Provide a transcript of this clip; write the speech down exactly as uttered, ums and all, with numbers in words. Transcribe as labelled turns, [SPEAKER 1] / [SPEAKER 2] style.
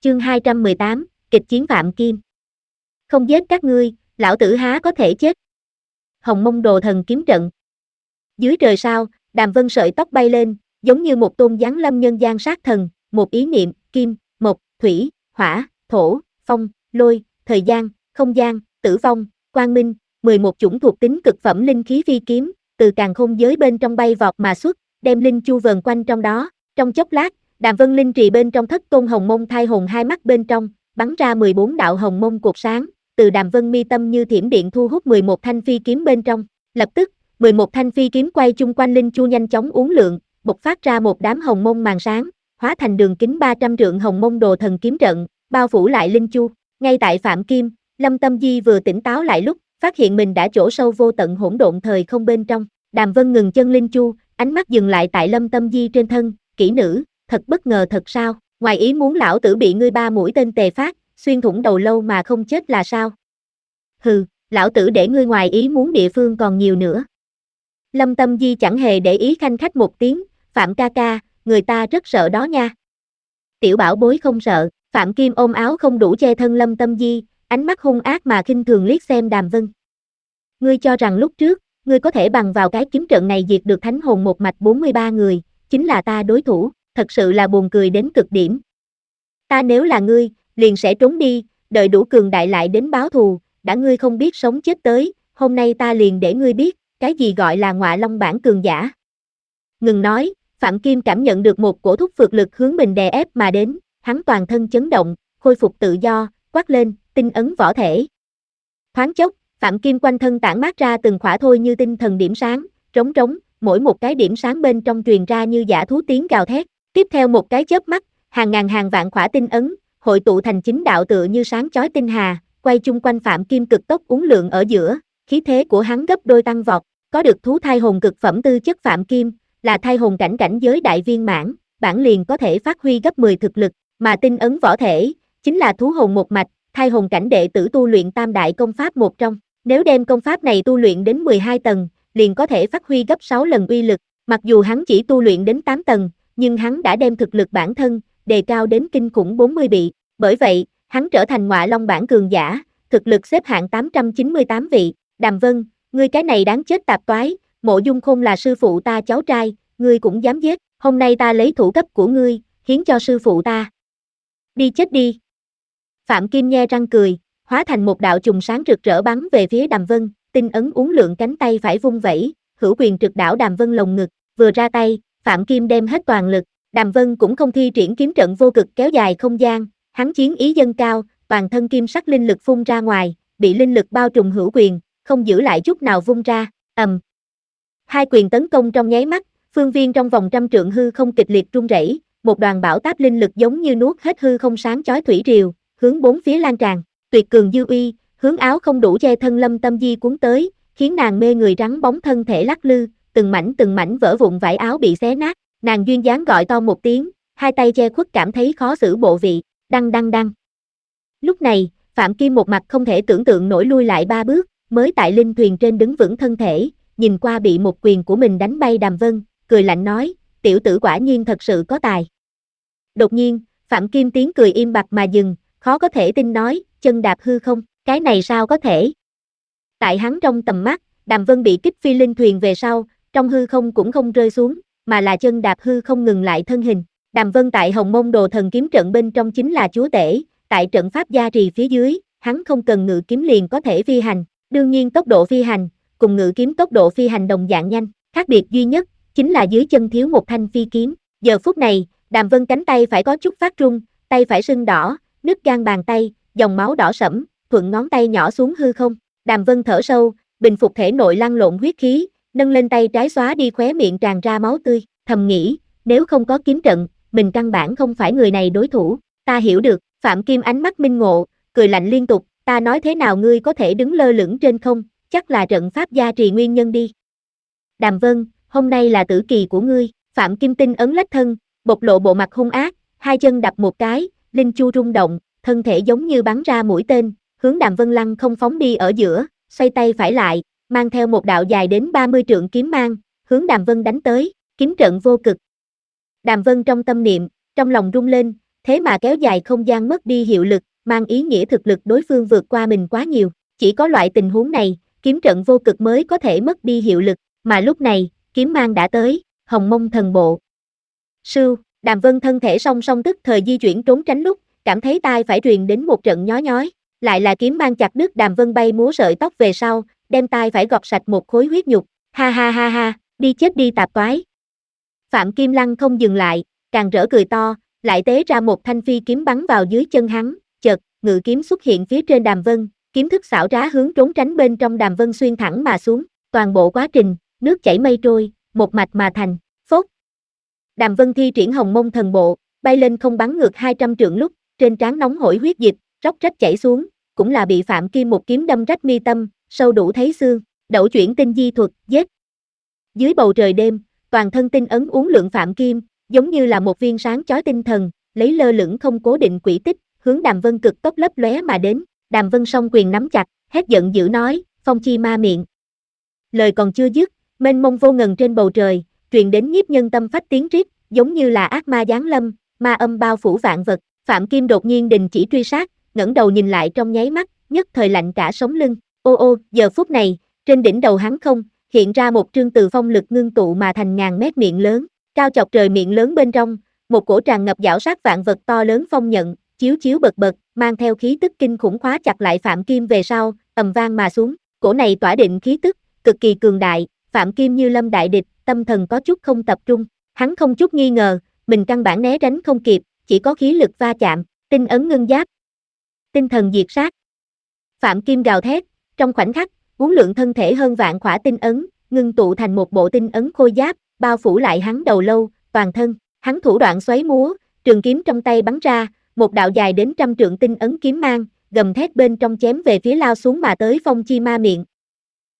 [SPEAKER 1] Chương hai trăm mười tám, kịch chiến Phạm Kim. Không giết các ngươi, lão tử há có thể chết. Hồng Mông Đồ Thần Kiếm Trận. Dưới trời sao, Đàm Vân sợi tóc bay lên, giống như một tôn giáng lâm nhân gian sát thần, một ý niệm, kim, mộc, thủy, hỏa, thổ, phong, lôi, thời gian, không gian, tử vong, quang minh, mười một chủng thuộc tính cực phẩm linh khí phi kiếm, từ càn khôn giới bên trong bay vọt mà xuất, đem linh chu vờn quanh trong đó. Trong chốc lát, Đàm Vân linh trì bên trong thất tôn hồng mông thai hồn hai mắt bên trong, bắn ra mười bốn đạo hồng mông cột sáng, từ Đàm Vân mi tâm như thiểm điện thu hút mười một thanh phi kiếm bên trong. Lập tức, mười một thanh phi kiếm quay chung quanh linh chu nhanh chóng uốn lượn, bộc phát ra một đám hồng mông màn sáng, hóa thành đường kính ba trăm trượng hồng mông đồ thần kiếm trận, bao phủ lại linh chu. Ngay tại Phạm Kim, Lâm Tâm Di vừa tỉnh táo lại lúc, phát hiện mình đã chỗ sâu vô tận hỗn độn thời không bên trong. Đàm Vân ngừng chân linh chu, ánh mắt dừng lại tại Lâm Tâm Di trên thân, kỹ nữ, thật bất ngờ thật sao, ngoài ý muốn lão tử bị ngươi ba mũi tên tề phát, xuyên thủng đầu lâu mà không chết là sao? Hừ, lão tử để ngươi ngoài ý muốn địa phương còn nhiều nữa. Lâm Tâm Di chẳng hề để ý khanh khách một tiếng, Phạm ca ca, người ta rất sợ đó nha. Tiểu bảo bối không sợ, Phạm Kim ôm áo không đủ che thân Lâm Tâm Di, ánh mắt hung ác mà khinh thường liếc xem Đàm Vân. Ngươi cho rằng lúc trước, ngươi có thể bằng vào cái kiếm trận này diệt được thánh hồn một mạch bốn mươi ba người, chính là ta đối thủ, thật sự là buồn cười đến cực điểm. Ta nếu là ngươi, liền sẽ trốn đi, đợi đủ cường đại lại đến báo thù, đã ngươi không biết sống chết tới, hôm nay ta liền để ngươi biết, cái gì gọi là ngọa long bản cường giả. Ngừng nói, Phạm Kim cảm nhận được một cổ thúc phược lực hướng mình đè ép mà đến, hắn toàn thân chấn động, khôi phục tự do, quát lên, tinh ấn võ thể. Thoáng chốc, Phạm Kim quanh thân tản mát ra từng khỏa thôi như tinh thần điểm sáng, trống trống, mỗi một cái điểm sáng bên trong truyền ra như dã thú tiếng gào thét. Tiếp theo một cái chớp mắt, hàng ngàn hàng vạn khỏa tinh ấn, hội tụ thành chính đạo tựa như sáng chói tinh hà, quay chung quanh Phạm Kim cực tốc uốn lượn ở giữa, khí thế của hắn gấp đôi tăng vọt, có được thú thai hồn cực phẩm tư chất Phạm Kim, là thai hồn cảnh cảnh giới đại viên mãn, bản liền có thể phát huy gấp mười thực lực, mà tinh ấn võ thể, chính là thú hồn một mạch, thai hồn cảnh đệ tử tu luyện tam đại công pháp một trong, nếu đem công pháp này tu luyện đến mười hai tầng, liền có thể phát huy gấp sáu lần uy lực, mặc dù hắn chỉ tu luyện đến tám tầng, nhưng hắn đã đem thực lực bản thân đề cao đến kinh khủng bốn mươi vị, bởi vậy, hắn trở thành ngọa long bản cường giả, thực lực xếp hạng tám trăm chín mươi tám vị. Đàm Vân, ngươi cái này đáng chết tạp toái, Mộ Dung Khôn là sư phụ ta cháu trai, ngươi cũng dám giết, hôm nay ta lấy thủ cấp của ngươi, hiến cho sư phụ ta. Đi chết đi. Phạm Kim nhe răng cười, hóa thành một đạo chùm sáng rực rỡ bắn về phía Đàm Vân, tinh ấn uốn lượn cánh tay phải vung vẩy, hữu quyền trực đảo Đàm Vân lồng ngực, vừa ra tay, Phạm Kim đem hết toàn lực, Đàm Vân cũng không thi triển kiếm trận vô cực kéo dài không gian, hắn chiến ý dâng cao, toàn thân kim sắc linh lực phun ra ngoài, bị linh lực bao trùm hữu quyền, không giữ lại chút nào vung ra, ầm. Hai quyền tấn công trong nháy mắt, phương viên trong vòng trăm trượng hư không kịch liệt rung rẩy, một đoàn bão táp linh lực giống như nuốt hết hư không sáng chói thủy triều, hướng bốn phía lan tràn, tuyệt cường dư uy, hướng áo không đủ che thân Lâm Tâm Di cuốn tới, khiến nàng mê người rắn bóng thân thể lắc lư, từng mảnh từng mảnh vỡ vụn vải áo bị xé nát, nàng duyên dáng gọi to một tiếng, hai tay che khuất cảm thấy khó xử bộ vị, đăng đăng đăng. Lúc này, Phạm Kim một mặt không thể tưởng tượng nổi lui lại ba bước, mới tại linh thuyền trên đứng vững thân thể, nhìn qua bị một quyền của mình đánh bay Đàm Vân, cười lạnh nói, tiểu tử quả nhiên thật sự có tài. Đột nhiên, Phạm Kim tiếng cười im bặt mà dừng, khó có thể tin nói, chân đạp hư không, cái này sao có thể? Tại hắn trong tầm mắt, Đàm Vân bị kích phi linh thuyền về sau, trong hư không cũng không rơi xuống, mà là chân đạp hư không ngừng lại thân hình. Đàm Vân tại Hồng Mông Đồ Thần Kiếm Trận bên trong chính là chúa tể, tại trận pháp gia trì phía dưới, hắn không cần ngự kiếm liền có thể phi hành, đương nhiên tốc độ phi hành, cùng ngự kiếm tốc độ phi hành đồng dạng nhanh, khác biệt duy nhất, chính là dưới chân thiếu một thanh phi kiếm. Giờ phút này, Đàm Vân cánh tay phải có chút phát run, tay phải sưng đỏ, nứt gan bàn tay, dòng máu đỏ sẫm, thuận ngón tay nhỏ xuống hư không. Đàm Vân thở sâu, bình phục thể nội lăn lộn huyết khí, nâng lên tay trái xóa đi khóe miệng tràn ra máu tươi, thầm nghĩ, nếu không có kiếm trận, mình căn bản không phải người này đối thủ, ta hiểu được, Phạm Kim ánh mắt minh ngộ, cười lạnh liên tục, ta nói thế nào ngươi có thể đứng lơ lửng trên không, chắc là trận pháp gia trì nguyên nhân đi. Đàm Vân, hôm nay là tử kỳ của ngươi, Phạm Kim tinh ấn lách thân, bộc lộ bộ mặt hung ác, hai chân đập một cái, linh chu rung động, thân thể giống như bắn ra mũi tên, hướng Đàm Vân lăng không phóng đi ở giữa, xoay tay phải lại, mang theo một đạo dài đến ba mươi trượng kiếm mang, hướng Đàm Vân đánh tới, kiếm trận vô cực. Đàm Vân trong tâm niệm, trong lòng rung lên, thế mà kéo dài không gian mất đi hiệu lực, mang ý nghĩa thực lực đối phương vượt qua mình quá nhiều. Chỉ có loại tình huống này, kiếm trận vô cực mới có thể mất đi hiệu lực, mà lúc này, kiếm mang đã tới, Hồng Mông Thần Bộ. Sưu, Đàm Vân thân thể song song tức thời di chuyển trốn tránh lúc, cảm thấy tai phải truyền đến một trận nhói nhói, lại là kiếm mang chặt đứt Đàm Vân bay múa sợi tóc về sau, đem tai phải gọt sạch một khối huyết nhục, ha ha ha ha, đi chết đi tạp toái. Phạm Kim Lăng không dừng lại, càng rỡ cười to, lại tế ra một thanh phi kiếm bắn vào dưới chân hắn, chợt, ngự kiếm xuất hiện phía trên Đàm Vân, kiếm thức xảo trá hướng trốn tránh bên trong Đàm Vân xuyên thẳng mà xuống, toàn bộ quá trình, nước chảy mây trôi, một mạch mà thành, phốt. Đàm Vân thi triển Hồng Mông Thần Bộ, bay lên không bắn ngược hai trăm trượng lúc, trên trán nóng hổi huyết dịch, róc rách chảy xuống, cũng là bị Phạm Kim một kiếm đâm rách mi tâm, sâu đủ thấy xương, đẩu chuyển tinh di thuật, giết. Dưới bầu trời đêm, toàn thân tinh ấn uốn lượn Phạm Kim, giống như là một viên sáng chói tinh thần, lấy lơ lửng không cố định quỹ tích, hướng Đàm Vân cực tốc lấp lóe mà đến. Đàm Vân song quyền nắm chặt, hét giận dữ nói, phong chi ma miệng. Lời còn chưa dứt, mênh mông vô ngần trên bầu trời, truyền đến nhiếp nhân tâm phách tiếng rít, giống như là ác ma giáng lâm, ma âm bao phủ vạn vật. Phạm Kim đột nhiên đình chỉ truy sát, ngẩng đầu nhìn lại trong nháy mắt, nhất thời lạnh cả sống lưng. Ô ô, giờ phút này, trên đỉnh đầu hắn không, hiện ra một trương từ phong lực ngưng tụ mà thành ngàn mét miệng lớn, cao chọc trời miệng lớn bên trong, một cổ tràn ngập giảo sát vạn vật to lớn phong nhận, chiếu chiếu bật bật, mang theo khí tức kinh khủng khóa chặt lại Phạm Kim về sau, ầm vang mà xuống. Cổ này tỏa định khí tức, cực kỳ cường đại, Phạm Kim như lâm đại địch, tâm thần có chút không tập trung, hắn không chút nghi ngờ, mình căn bản né tránh không kịp, chỉ có khí lực va chạm, tinh ấn ngưng giáp, tinh thần diệt sát. Phạm Kim gào thét, trong khoảnh khắc, uốn lượn thân thể hơn vạn khỏa tinh ấn, ngưng tụ thành một bộ tinh ấn khôi giáp, bao phủ lại hắn đầu lâu, toàn thân, hắn thủ đoạn xoáy múa, trường kiếm trong tay bắn ra, một đạo dài đến trăm trượng tinh ấn kiếm mang, gầm thét bên trong chém về phía lao xuống mà tới phong chi ma miệng.